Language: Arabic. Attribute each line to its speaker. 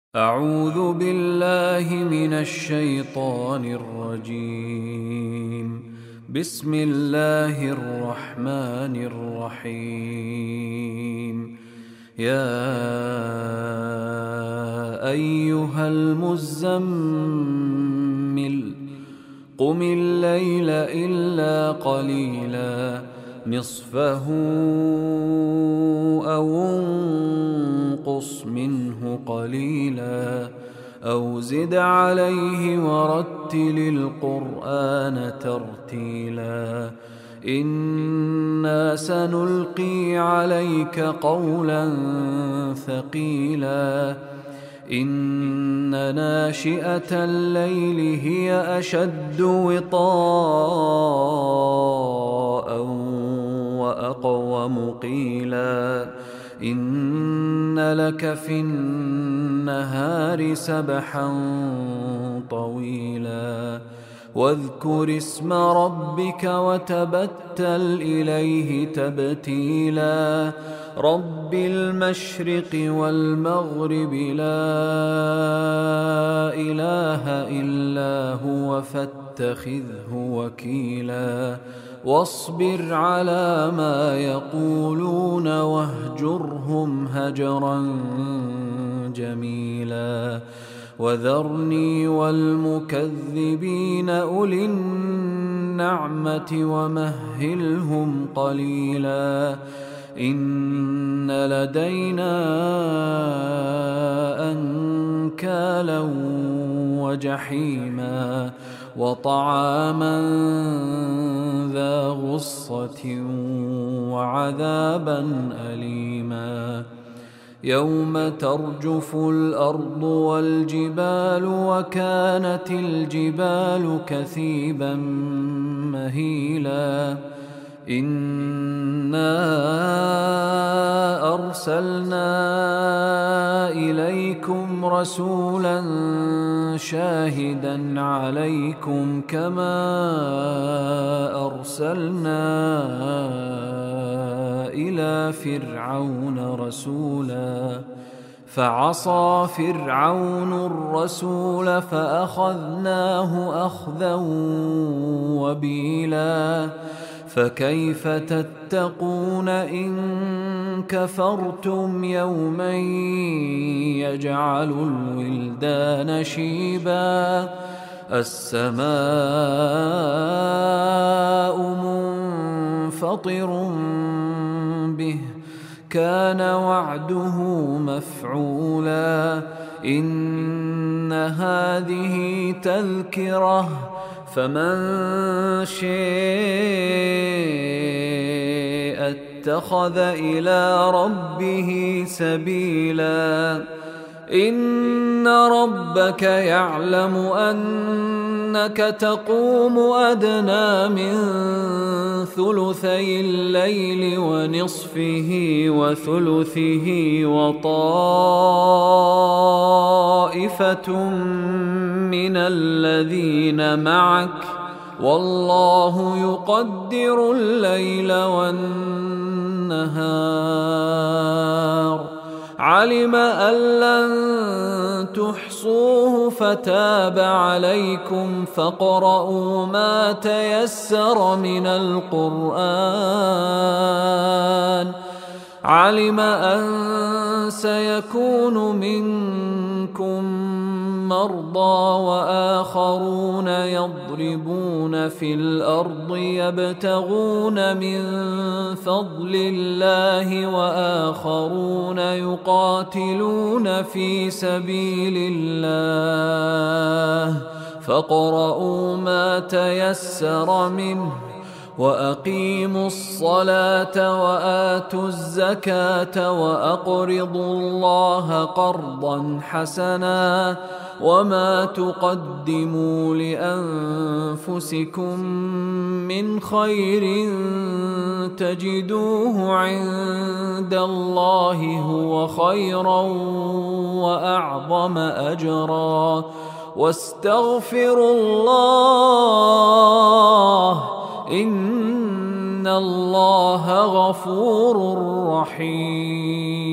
Speaker 1: أعوذ بالله من الشيطان الرجيم. بسم الله الرحمن الرحيم. يا أيها المزمل قم الليل إلا قليلا نصفه أو انقص منه قليلا أو زد عليه ورتل القرآن ترتيلا إنا سنلقي عليك قولا ثقيلا إن ناشئة الليل هي أشد وطاء وأقوم قيلا إن لك في النهار سبحا طويلا واذكر اسم ربك وتبتل إليه تبتيلا رب المشرق والمغرب لا إله إلا هو فاتخذه وكيلا واصبر على ما يقولون واهجرهم هجرا جميلا وذرني والمكذبين أولي النعمة ومهلهم قليلا إن لدينا أنكالا وجحيما وطعاما ذا غصة وعذابا أليما يوم ترجف الأرض والجبال وكانت الجبال كثيبا مهيلا إنا أرسلنا إليكم رسولا شاهدا عليكم كما أرسلنا إلى فرعون رسولا فعصى فرعون الرسول فأخذناه أخذا وبيلا فكيف تتقون إن كفرتم يوما يجعل الولدان شيبا السماء منفطر به كان وعده مفعولا إن هذه تذكرة فمن شاء اتخذ إلى ربه سبيلا إن ربك يعلم أنك تقوم أدنى من ثلثي الليل ونصفه وثلثه وطائفة من الذين معك والله يقدر الليل والنهار علم أن لن تحصوه فتاب عليكم فاقرؤوا ما تيسر من القرآن علم أن سيكون منكم مرضى وآخرون يضربون في الأرض يبتغون من فضل الله وآخرون يقاتلون في سبيل الله فاقرؤوا ما تيسر منه وأقيموا الصلاة وآتوا الزكاة وأقرضوا الله قرضا حسنا وما تقدموا لأنفسكم من خير تجدوه عند الله هو خيرا وأعظم أجرا واستغفروا الله إن الله غفور رحيم.